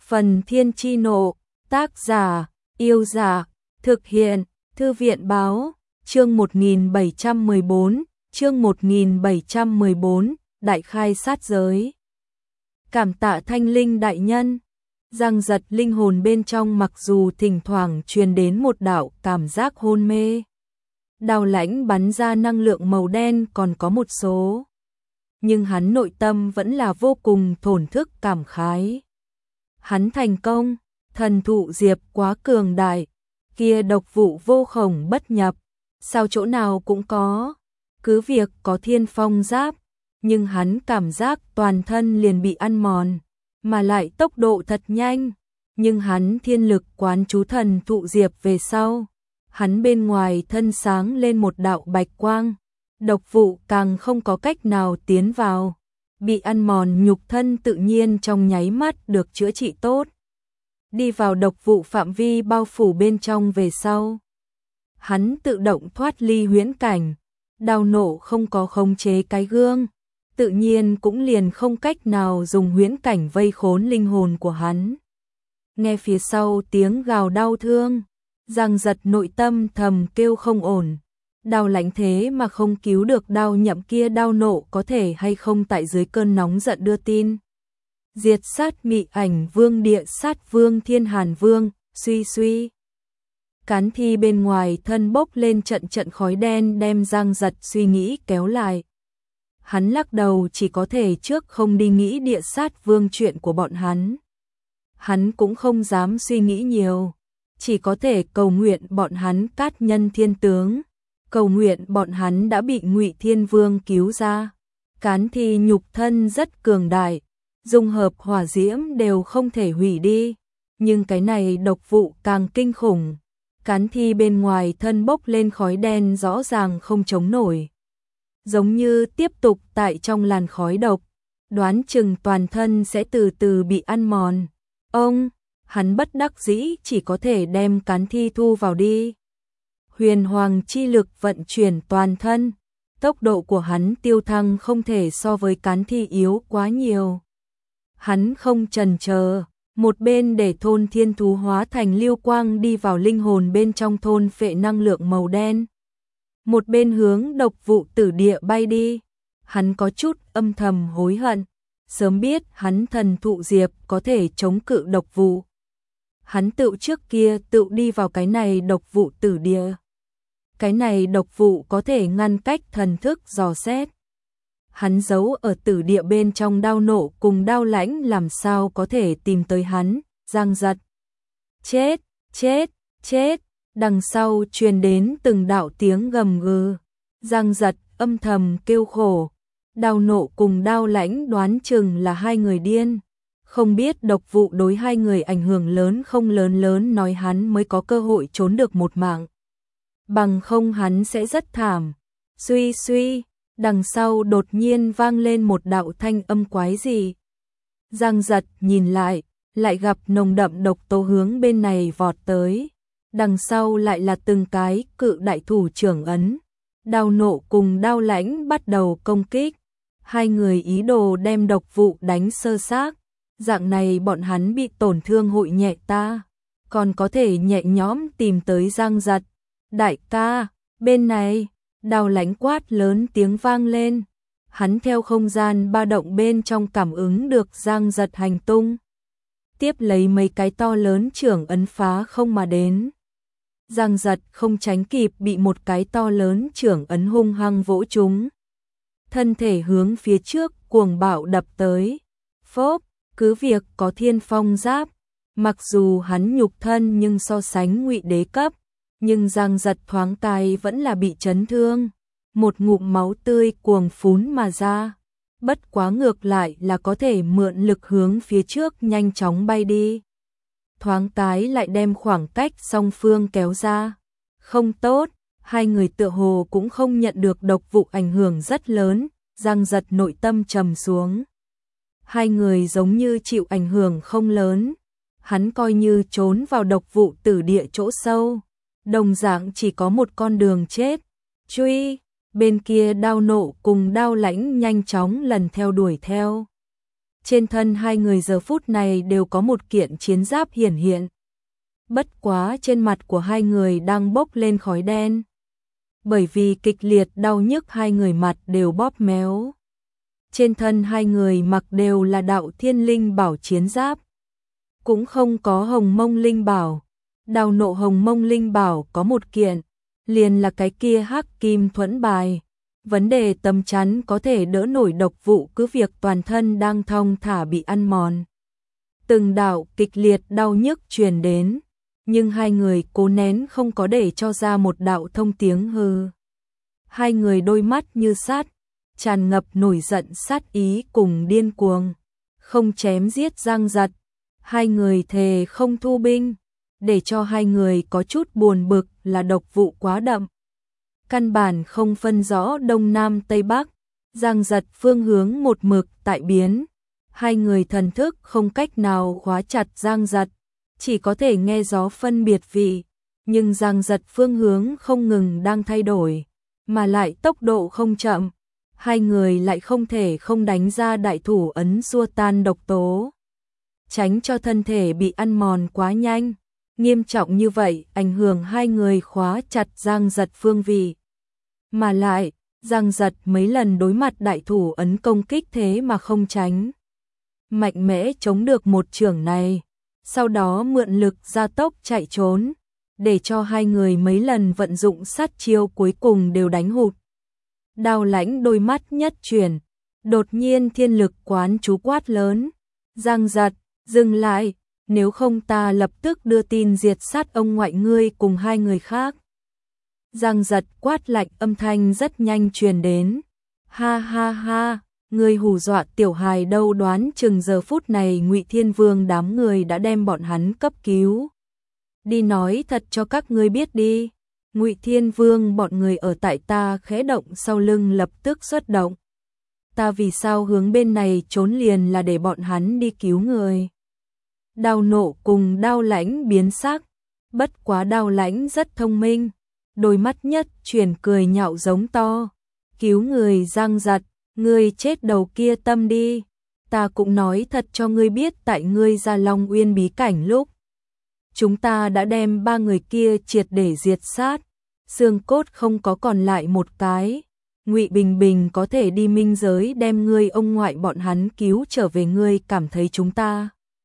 Phần Thiên Chi Nộ, tác giả, Yêu Dạ, thực hiện, Thư viện Báo, chương 1714, Đại khai sát giới. Cảm tạ Thanh Linh đại nhân. Giang giật linh hồn bên trong mặc dù thỉnh thoảng truyền đến một đạo cảm giác hôn mê. Đào lãnh bắn ra năng lượng màu đen còn có một số. Nhưng hắn nội tâm vẫn là vô cùng thổn thức cảm khái. Hắn thành công, thần thụ diệp quá cường đại, kia độc vụ vô khổng bất nhập, sao chỗ nào cũng có, cứ việc có thiên phong giáp, nhưng hắn cảm giác toàn thân liền bị ăn mòn, mà lại tốc độ thật nhanh, nhưng hắn thiên lực quán chú thần thụ diệp về sau, hắn bên ngoài thân sáng lên một đạo bạch quang, độc vụ càng không có cách nào tiến vào. Bị ăn mòn nhục thân tự nhiên trong nháy mắt được chữa trị tốt. Đi vào độc vụ phạm vi bao phủ bên trong về sau. Hắn tự động thoát ly huyễn cảnh, đao nộ không có khống chế cái gương, tự nhiên cũng liền không cách nào dùng huyễn cảnh vây khốn linh hồn của hắn. Nghe phía sau tiếng gào đau thương, Giang giật nội tâm thầm kêu không ổn. Đao lãnh thế mà không cứu được đao nhậm kia, đao nộ có thể hay không tại dưới cơn nóng giận đưa tin. Diệt sát mị ảnh vương, địa sát vương, thiên hàn vương, suy. Cán thi bên ngoài thân bốc lên trận trận khói đen đem Giang giật suy nghĩ kéo lại. Hắn lắc đầu chỉ có thể trước không đi nghĩ địa sát vương chuyện của bọn hắn. Hắn cũng không dám suy nghĩ nhiều, chỉ có thể cầu nguyện bọn hắn cát nhân thiên tướng. Cầu nguyện bọn hắn đã bị Ngụy Thiên Vương cứu ra. Cán thi nhục thân rất cường đại, dung hợp hỏa diễm đều không thể hủy đi, nhưng cái này độc vụ càng kinh khủng. Cán thi bên ngoài thân bốc lên khói đen rõ ràng không chống nổi, giống như tiếp tục tại trong làn khói độc, đoán chừng toàn thân sẽ từ từ bị ăn mòn. Hắn bất đắc dĩ chỉ có thể đem cán thi thu vào đi. Huyền hoàng chi lực vận chuyển toàn thân, tốc độ của hắn tiêu thăng không thể so với cán thi yếu quá nhiều. Hắn không chần chờ, một bên để thôn thiên thú hóa thành lưu quang đi vào linh hồn bên trong thôn phệ năng lượng màu đen. Một bên hướng độc vụ tử địa bay đi, hắn có chút âm thầm hối hận, sớm biết hắn thần thụ diệp có thể chống cự độc vụ. Hắn tự trước kia tự đi vào cái này độc vụ tử địa. Cái này độc vụ có thể ngăn cách thần thức dò xét. Hắn giấu ở tử địa bên trong, đao nộ cùng đao lãnh làm sao có thể tìm tới hắn. Giang giật. Chết. Đằng sau truyền đến từng đạo tiếng gầm gừ. Giang giật âm thầm kêu khổ. Đao nộ cùng đao lãnh đoán chừng là hai người điên. Không biết độc vụ đối hai người ảnh hưởng lớn không lớn nói hắn mới có cơ hội trốn được một mạng. Bằng không hắn sẽ rất thảm. Suy, đằng sau đột nhiên vang lên một đạo thanh âm quái dị. Giang giật nhìn lại gặp nồng đậm độc tố hướng bên này vọt tới. Đằng sau lại là từng cái cự đại thủ trưởng ấn. Đao nộ cùng đao lãnh bắt đầu công kích. Hai người ý đồ đem độc vụ đánh sơ xác. Dạng này bọn hắn bị tổn thương hội nhẹ ta, còn có thể nhẹ nhõm tìm tới Giang giật. Đại ca, bên này, đao lãnh quát lớn tiếng vang lên. Hắn theo không gian ba động bên trong cảm ứng được Giang giật hành tung. Tiếp lấy mấy cái to lớn trưởng ấn phá không mà đến. Giang giật không tránh kịp bị một cái to lớn trưởng ấn hung hăng vỗ trúng. Thân thể hướng phía trước cuồng bạo đập tới. Phốp, cứ việc có thiên phong giáp, mặc dù hắn nhục thân nhưng so sánh Ngụy đế cấp. Nhưng Giang giật thoáng cái vẫn là bị chấn thương, một ngụm máu tươi cuồng phún mà ra, bất quá ngược lại là có thể mượn lực hướng phía trước nhanh chóng bay đi. Thoáng cái lại đem khoảng cách song phương kéo ra. Không tốt, hai người tựa hồ cũng không nhận được độc vụ ảnh hưởng rất lớn, Giang giật nội tâm trầm xuống. Hai người giống như chịu ảnh hưởng không lớn, hắn coi như trốn vào độc vụ tử địa chỗ sâu. Đồng dạng chỉ có một con đường chết. Truy, bên kia đao nộ cùng đao lãnh nhanh chóng lần theo đuổi theo. Trên thân hai người giờ phút này đều có một kiện chiến giáp hiển hiện. Bất quá trên mặt của hai người đang bốc lên khói đen. Bởi vì kịch liệt đau nhức hai người mặt đều bóp méo. Trên thân hai người mặc đều là đạo thiên linh bảo chiến giáp. Cũng không có hồng mông linh bảo. Đào nộ hồng mông linh bảo có một kiện, liền là cái kia hắc kim thuẫn bài. Vấn đề tấm chắn có thể đỡ nổi độc vụ cứ việc toàn thân đang thong thả bị ăn mòn. Từng đạo kịch liệt đau nhức truyền đến, nhưng hai người cố nén không có để cho ra một đạo thông tiếng hừ. Hai người đôi mắt như sát, tràn ngập nổi giận sát ý cùng điên cuồng, không chém giết Giang Giật. Hai người thề không thu binh, để cho hai người có chút buồn bực là độc vụ quá đậm. Căn bản không phân rõ đông nam tây bắc, Giang Giật phương hướng một mực tại biến. Hai người thần thức không cách nào khóa chặt Giang Giật, chỉ có thể nghe gió phân biệt vị, nhưng Giang Giật phương hướng không ngừng đang thay đổi, mà lại tốc độ không chậm. Hai người lại không thể không đánh ra đại thủ ấn xua tan độc tố, tránh cho thân thể bị ăn mòn quá nhanh. Nghiêm trọng như vậy ảnh hưởng hai người khóa chặt Giang Giật phương vị. Mà lại, Giang Giật mấy lần đối mặt đại thủ ấn công kích thế mà không tránh. Mạnh mẽ chống được một chưởng này, sau đó mượn lực gia tốc chạy trốn, để cho hai người mấy lần vận dụng sát chiêu cuối cùng đều đánh hụt. Đao Lãnh đôi mắt nhất chuyển, đột nhiên thiên lực quán chú quát lớn. Giang Giật, dừng lại, nếu không ta lập tức đưa tin diệt sát ông ngoại ngươi cùng hai người khác. Giang Giật quát lạnh âm thanh rất nhanh truyền đến. Ha ha ha, ngươi hù dọa tiểu hài đâu, đoán chừng giờ phút này Ngụy Thiên Vương đám người đã đem bọn hắn cấp cứu. Đi nói thật cho các ngươi biết đi. Ngụy Thiên Vương bọn người ở tại ta khẽ động sau lưng lập tức xuất động. Ta vì sao hướng bên này trốn liền là để bọn hắn đi cứu người. Đao Nộ cùng Đao Lãnh biến sắc, bất quá Đao Lãnh rất thông minh, đôi mắt nhất chuyển cười nhạo giống to. Cứu người Giang Giật, ngươi chết đầu kia tâm đi. Ta cũng nói thật cho ngươi biết, tại ngươi ra Long Uyên bí cảnh lúc chúng ta đã đem ba người kia triệt để diệt sát, xương cốt không có còn lại một cái. Ngụy Bình Bình có thể đi minh giới đem ngươi ông ngoại bọn hắn cứu trở về, ngươi cảm thấy chúng ta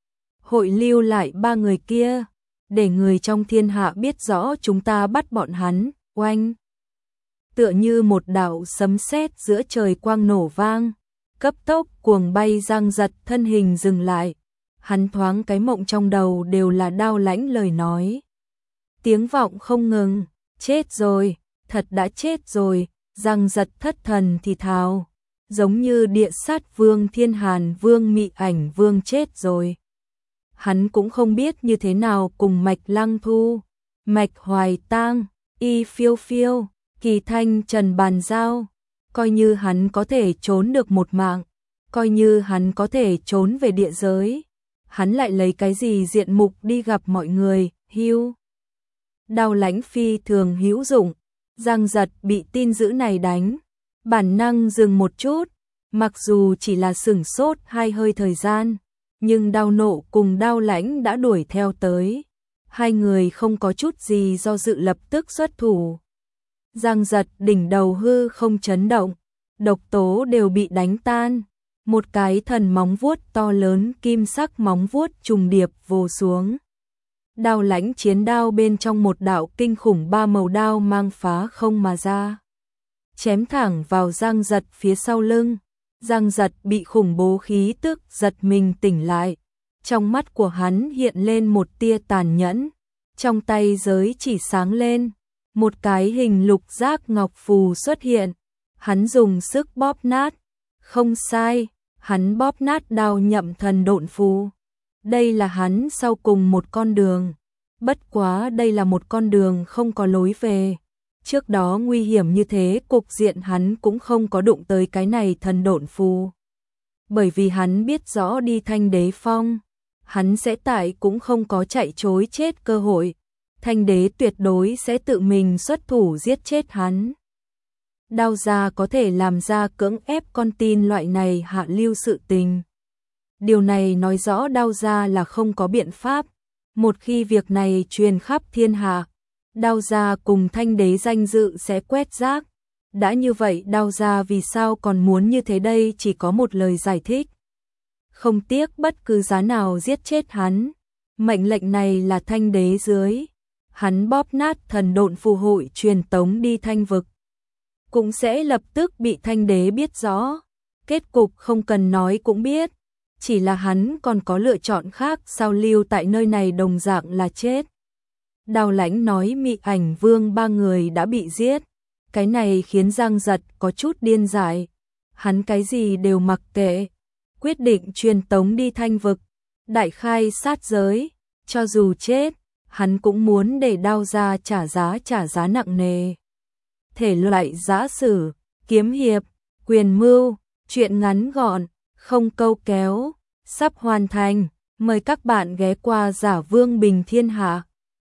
hội lưu lại ba người kia, để người trong thiên hạ biết rõ chúng ta bắt bọn hắn. Oanh! Tựa như một đạo sấm sét giữa trời quang nổ vang, cấp tốc cuồng bay. Giang Giật thân hình dừng lại, hắn thoáng cái mộng trong đầu đều là Đao Lãnh lời nói. Tiếng vọng không ngừng, chết rồi, thật đã chết rồi. Giang Giật thất thần thì thào, giống như Địa Sát Vương, Thiên Hàn Vương, Mị Ảnh Vương chết rồi. Hắn cũng không biết như thế nào cùng Mạch Lăng Thu, Mạch Hoài Tang, Y Phiêu Phiêu, Kỳ Thanh Trần bàn giao. Coi như hắn có thể trốn được một mạng, coi như hắn có thể trốn về địa giới, hắn lại lấy cái gì diện mục đi gặp mọi người. Hưu! Đao Lãnh phi thường hữu dụng. Giang Giật bị tin dữ này đánh, bản năng dừng một chút, mặc dù chỉ là sửng sốt hai hơi thời gian, nhưng Đao Nộ cùng Đao Lãnh đã đuổi theo tới. Hai người không có chút gì do dự lập tức xuất thủ. Giang Giật đỉnh đầu hư không chấn động, độc tố đều bị đánh tan. Một cái thần móng vuốt to lớn kim sắc móng vuốt trùng điệp vồ xuống. Đao Lãnh chiến đao bên trong một đạo kinh khủng ba màu đao mang phá không mà ra, chém thẳng vào Giang Giật phía sau lưng. Giang Giật bị khủng bố khí tức giật mình tỉnh lại, trong mắt của hắn hiện lên một tia tàn nhẫn, trong tay giới chỉ sáng lên, một cái hình lục giác ngọc phù xuất hiện, hắn dùng sức bóp nát. Không sai, hắn bóp nát đao nhậm thần độn phù. Đây là hắn sau cùng một con đường, bất quá đây là một con đường không có lối về. Trước đó nguy hiểm như thế cục diện hắn cũng không có đụng tới cái này thần độn phù. Bởi vì hắn biết rõ đi Thanh Đế Phong, hắn sẽ tại cũng không có chạy chối chết cơ hội. Thanh Đế tuyệt đối sẽ tự mình xuất thủ giết chết hắn. Đao gia có thể làm ra cưỡng ép con tin loại này hạ lưu sự tình. Điều này nói rõ Đao gia là không có biện pháp. Một khi việc này truyền khắp thiên hạ, Đao gia cùng Thanh đế danh dự sẽ quét rác. Đã như vậy Đao gia vì sao còn muốn như thế đây, chỉ có một lời giải thích. Không tiếc bất cứ giá nào giết chết hắn. Mệnh lệnh này là Thanh đế dưới. Hắn bóp nát thần độn phù hội truyền tống đi Thanh vực. Cũng sẽ lập tức bị Thanh đế biết rõ. Kết cục không cần nói cũng biết. Chỉ là hắn còn có lựa chọn khác, sao lưu tại nơi này đồng dạng là chết. Đào Lãnh nói Mị Ảnh Vương 3 người đã bị giết. Cái này khiến Giang Giật có chút điên dại. Hắn cái gì đều mặc kệ. Quyết định truyền tống đi Thanh vực. Đại khai sát giới. Cho dù chết, hắn cũng muốn để Đao gia trả giá nặng nề. Thể loại giã sử, kiếm hiệp, quyền mưu, truyện ngắn gọn, không câu kéo, sắp hoàn thành. Mời các bạn ghé qua Giả Vương Bình Thiên Hạ.